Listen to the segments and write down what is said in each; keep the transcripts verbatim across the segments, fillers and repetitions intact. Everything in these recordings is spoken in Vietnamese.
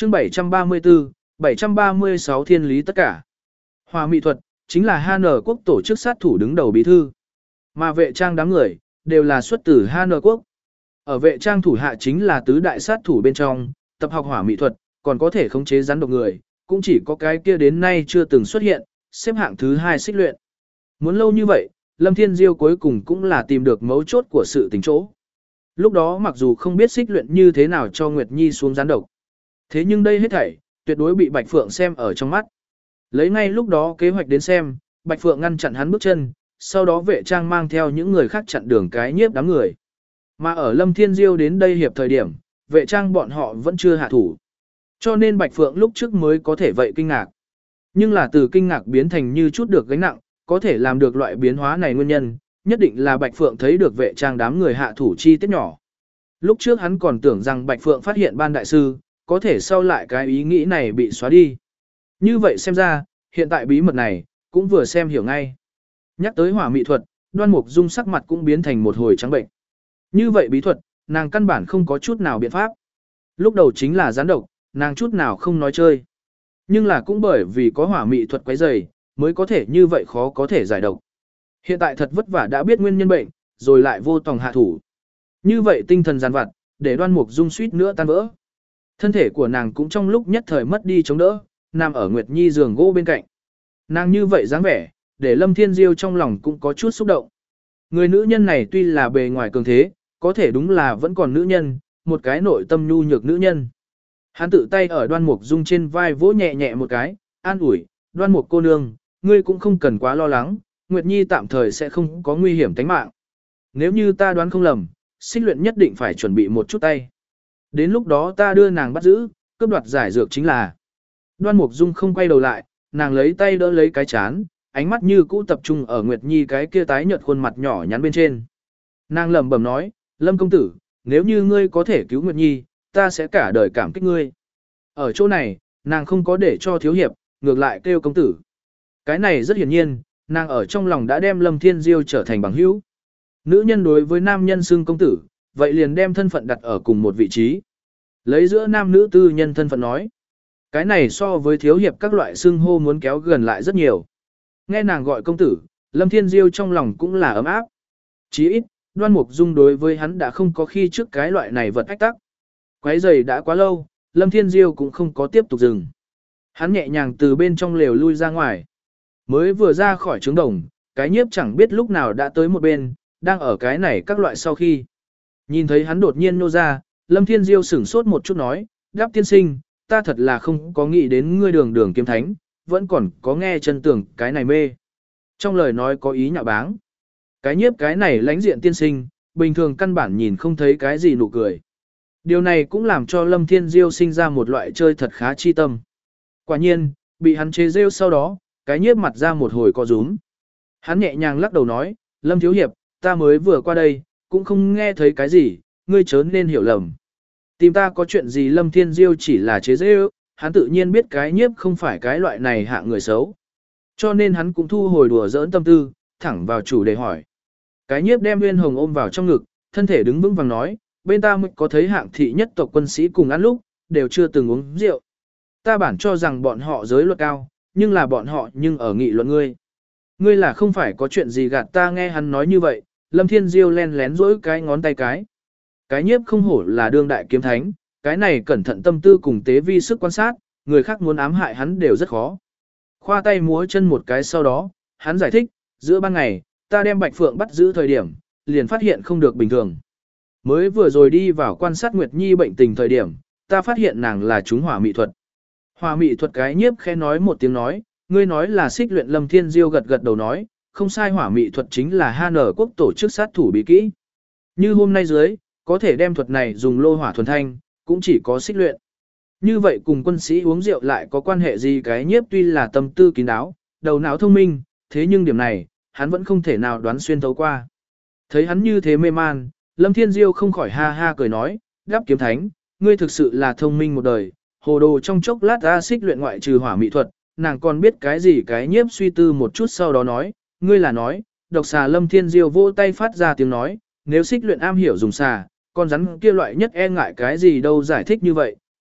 chương bảy trăm ba mươi tư, bảy trăm ba mươi sáu thiên lý tất cả. Hỏa mị thuật, chính là hát en quốc tổ chức sát thủ đứng đầu bí thư. Mà vệ trang đám người, đều là xuất từ hát en quốc. Ở vệ trang thủ hạ chính là tứ đại sát thủ bên trong, tập học hỏa mị thuật, còn có thể khống chế rắn độc người, cũng chỉ có cái kia đến nay chưa từng xuất hiện, xếp hạng thứ hai xích luyện. Muốn lâu như vậy, Lâm Thiên Diêu cuối cùng cũng là tìm được mấu chốt của sự tình chỗ. Lúc đó mặc dù không biết xích luyện như thế nào cho Nguyệt Nhi xuống rắn độc, thế nhưng đây hết thảy, tuyệt đối bị Bạch Phượng xem ở trong mắt. Lấy ngay lúc đó kế hoạch đến xem, Bạch Phượng ngăn chặn hắn bước chân, sau đó vệ trang mang theo những người khác chặn đường cái nhiếp đám người. Mà ở Lâm Thiên Diêu đến đây hiệp thời điểm, vệ trang bọn họ vẫn chưa hạ thủ. Cho nên Bạch Phượng lúc trước mới có thể vậy kinh ngạc. Nhưng là từ kinh ngạc biến thành như chút được gánh nặng, có thể làm được loại biến hóa này nguyên nhân, nhất định là Bạch Phượng thấy được vệ trang đám người hạ thủ chi tiết nhỏ. Lúc trước hắn còn tưởng rằng Bạch Phượng phát hiện ban đại sư, có thể sau lại cái ý nghĩ này bị xóa đi. Như vậy xem ra, hiện tại bí mật này, cũng vừa xem hiểu ngay. Nhắc tới hỏa mị thuật, Đoan Mục Dung sắc mặt cũng biến thành một hồi trắng bệnh. Như vậy bí thuật, nàng căn bản không có chút nào biện pháp. Lúc đầu chính là gián độc, nàng chút nào không nói chơi. Nhưng là cũng bởi vì có hỏa mị thuật quấy rầy, mới có thể như vậy khó có thể giải độc. Hiện tại thật vất vả đã biết nguyên nhân bệnh, rồi lại vô tòng hạ thủ. Như vậy tinh thần giàn vặt, để Đoan Mục Dung suýt nữa tan vỡ. Thân thể của nàng cũng trong lúc nhất thời mất đi chống đỡ, nằm ở Nguyệt Nhi giường gỗ bên cạnh. Nàng như vậy dáng vẻ, để Lâm Thiên Diêu trong lòng cũng có chút xúc động. Người nữ nhân này tuy là bề ngoài cường thế, có thể đúng là vẫn còn nữ nhân, một cái nội tâm nhu nhược nữ nhân. Hắn tự tay ở Đoan Mục Dung trên vai vỗ nhẹ nhẹ một cái, an ủi, Đoan Mục cô nương, ngươi cũng không cần quá lo lắng, Nguyệt Nhi tạm thời sẽ không có nguy hiểm tính mạng. Nếu như ta đoán không lầm, xích luyện nhất định phải chuẩn bị một chút tay. Đến lúc đó ta đưa nàng bắt giữ, cướp đoạt giải dược chính là. Đoan Mục Dung không quay đầu lại, nàng lấy tay đỡ lấy cái chán, ánh mắt như cũ tập trung ở Nguyệt Nhi cái kia tái nhợt khuôn mặt nhỏ nhắn bên trên. Nàng lẩm bẩm nói, Lâm công tử, nếu như ngươi có thể cứu Nguyệt Nhi, ta sẽ cả đời cảm kích ngươi. Ở chỗ này, nàng không có để cho thiếu hiệp, ngược lại kêu công tử. Cái này rất hiển nhiên, nàng ở trong lòng đã đem Lâm Thiên Diêu trở thành bằng hữu. Nữ nhân đối với nam nhân xưng công tử, vậy liền đem thân phận đặt ở cùng một vị trí. Lấy giữa nam nữ tư nhân thân phận nói. Cái này so với thiếu hiệp các loại xưng hô muốn kéo gần lại rất nhiều. Nghe nàng gọi công tử, Lâm Thiên Diêu trong lòng cũng là ấm áp. Chí ít, Đoan Mục Dung đối với hắn đã không có khi trước cái loại này vật ách tắc. Quấy giày đã quá lâu, Lâm Thiên Diêu cũng không có tiếp tục dừng. Hắn nhẹ nhàng từ bên trong lều lui ra ngoài. Mới vừa ra khỏi trướng đồng, cái nhiếp chẳng biết lúc nào đã tới một bên, đang ở cái này các loại sau khi. Nhìn thấy hắn đột nhiên nô ra, Lâm Thiên Diêu sửng sốt một chút nói, Đáp tiên sinh, ta thật là không có nghĩ đến ngươi đường đường kiếm thánh, vẫn còn có nghe chân tưởng cái này mê. Trong lời nói có ý nhạo báng. Cái nhiếp cái này lãnh diện tiên sinh, bình thường căn bản nhìn không thấy cái gì nụ cười. Điều này cũng làm cho Lâm Thiên Diêu sinh ra một loại chơi thật khá chi tâm. Quả nhiên, bị hắn chế rêu sau đó, cái nhiếp mặt ra một hồi co rúm. Hắn nhẹ nhàng lắc đầu nói, Lâm Thiếu Hiệp, ta mới vừa qua đây, cũng không nghe thấy cái gì, ngươi chớ nên hiểu lầm. Tìm ta có chuyện gì Lâm Thiên Diêu chỉ là chế rêu, hắn tự nhiên biết cái nhiếp không phải cái loại này hạ người xấu. Cho nên hắn cũng thu hồi đùa giỡn tâm tư, thẳng vào chủ đề hỏi. Cái nhiếp đem Nguyên Hồng ôm vào trong ngực, thân thể đứng vững vàng nói, bên ta mới có thấy hạng thị nhất tộc quân sĩ cùng ăn lúc, đều chưa từng uống rượu. Ta bản cho rằng bọn họ giới luật cao, nhưng là bọn họ nhưng ở nghị luận ngươi. Ngươi là không phải có chuyện gì gạt ta nghe hắn nói như vậy, Lâm Thiên Diêu len lén rỗi cái ngón tay cái. Cái nhiếp không hổ là đương đại kiếm thánh, cái này cẩn thận tâm tư cùng tế vi sức quan sát, người khác muốn ám hại hắn đều rất khó. Khoa tay múa chân một cái sau đó, hắn giải thích, giữa ban ngày, ta đem Bạch Phượng bắt giữ thời điểm, liền phát hiện không được bình thường. Mới vừa rồi đi vào quan sát Nguyệt Nhi bệnh tình thời điểm, ta phát hiện nàng là trúng hỏa mị thuật. Hỏa mị thuật cái nhiếp khẽ nói một tiếng nói, ngươi nói là xích luyện. Lâm Thiên Diêu gật gật đầu nói, không sai, hỏa mị thuật chính là hát en quốc tổ chức sát thủ bí kỹ. Như hôm nay dưới, có thể đem thuật này dùng lô hỏa thuần thanh, cũng chỉ có xích luyện. Như vậy cùng quân sĩ uống rượu lại có quan hệ gì? Cái nhiếp tuy là tâm tư kín đáo, đầu não thông minh, thế nhưng điểm này, hắn vẫn không thể nào đoán xuyên thấu qua. Thấy hắn như thế mê man, Lâm Thiên Diêu không khỏi ha ha cười nói, Đáp kiếm thánh, ngươi thực sự là thông minh một đời, hồ đồ trong chốc lát ra xích luyện ngoại trừ hỏa mị thuật, nàng còn biết cái gì? Cái nhiếp suy tư một chút sau đó nói, ngươi là nói, độc xà. Lâm Thiên Diêu vỗ tay phát ra tiếng nói, nếu xích luyện am hiểu dùng xà, con rắn kia loại nhất e ngại cái gì đâu? Giải thích như vậy,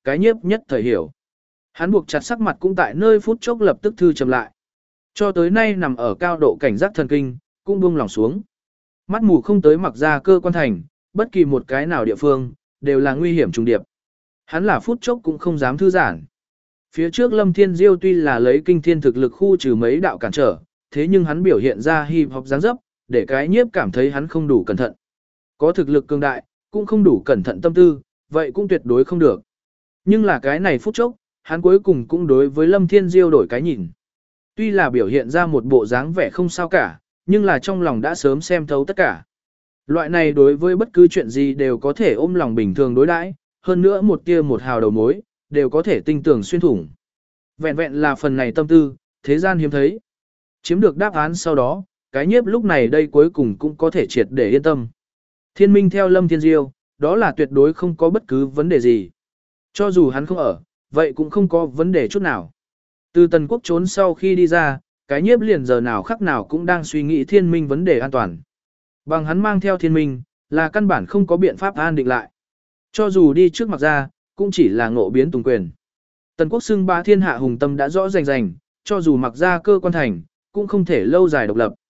cái nhiếp nhất thời hiểu. Hắn buộc chặt sắc mặt cũng tại nơi phút chốc lập tức thư trầm lại. Cho tới nay nằm ở cao độ cảnh giác thần kinh, cũng buông lỏng xuống. Mắt mù không tới mặc ra cơ quan thành, bất kỳ một cái nào địa phương, đều là nguy hiểm trùng điệp. Hắn là phút chốc cũng không dám thư giãn. Phía trước Lâm Thiên Diêu tuy là lấy kinh thiên thực lực khu trừ mấy đạo cản trở, thế nhưng hắn biểu hiện ra hip hop dáng dấp, để cái nhiếp cảm thấy hắn không đủ cẩn thận. Có thực lực cường đại, cũng không đủ cẩn thận tâm tư, vậy cũng tuyệt đối không được. Nhưng là cái này phút chốc, hắn cuối cùng cũng đối với Lâm Thiên Diêu đổi cái nhìn. Tuy là biểu hiện ra một bộ dáng vẻ không sao cả, nhưng là trong lòng đã sớm xem thấu tất cả. Loại này đối với bất cứ chuyện gì đều có thể ôm lòng bình thường đối đãi, hơn nữa một tia một hào đầu mối, đều có thể tinh tưởng xuyên thủng. Vẹn vẹn là phần này tâm tư, thế gian hiếm thấy. Chiếm được đáp án sau đó, cái nhiếp lúc này đây cuối cùng cũng có thể triệt để yên tâm. Thiên minh theo Lâm Thiên Diêu, đó là tuyệt đối không có bất cứ vấn đề gì. Cho dù hắn không ở, vậy cũng không có vấn đề chút nào. Từ Tần Quốc trốn sau khi đi ra, cái nhiếp liền giờ nào khắc nào cũng đang suy nghĩ thiên minh vấn đề an toàn. Bằng hắn mang theo thiên minh, là căn bản không có biện pháp an định lại. Cho dù đi trước mặt ra, cũng chỉ là ngộ biến tùng quyền. Tần Quốc xưng ba thiên hạ hùng tâm đã rõ rành rành, cho dù mặc ra cơ quan thành, cũng không thể lâu dài độc lập.